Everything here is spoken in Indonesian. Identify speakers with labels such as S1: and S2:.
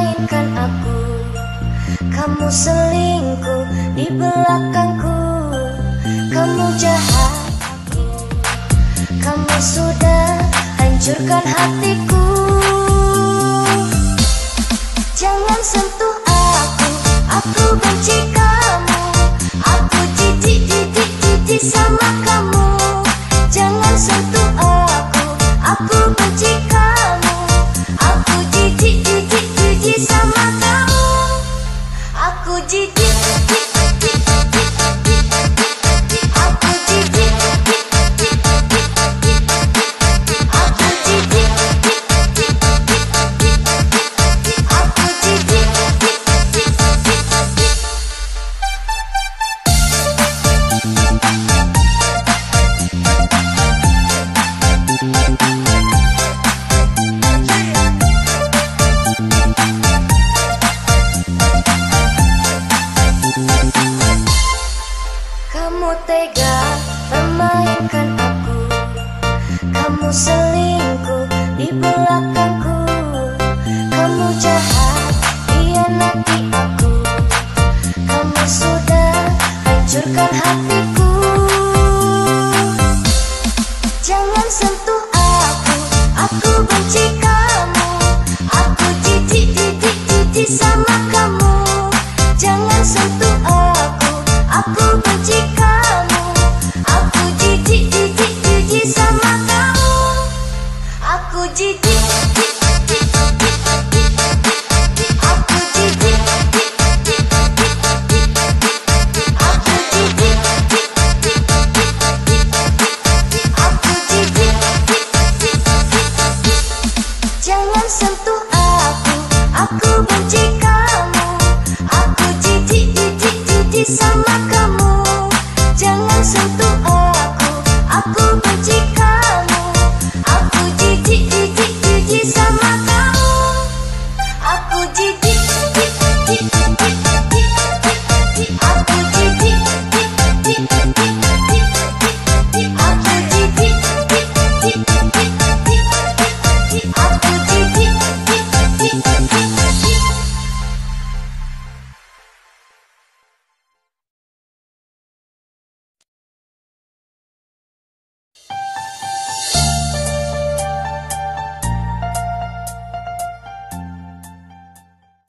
S1: permainkan aku. Kamu selingkuh di belakangku. Kamu jahat aku. Kamu sudah hancurkan hatiku. Jangan sentuh aku benci kamu. Aku jijik sama kamu. Jangan sentuh aku benci kamu. Aku jijik sama kamu. Aku jijik. Kamu tega permainkan aku. Kamu selingkuh di belakangku. Kamu jahat hianati aku. Kamu sudah hancurkan hatiku. Jangan sentuh aku benci kamu. Aku jijik sama kamu. Jangan sentuh aku benci kamu. Aku jijik sama kamu. Aku jijik.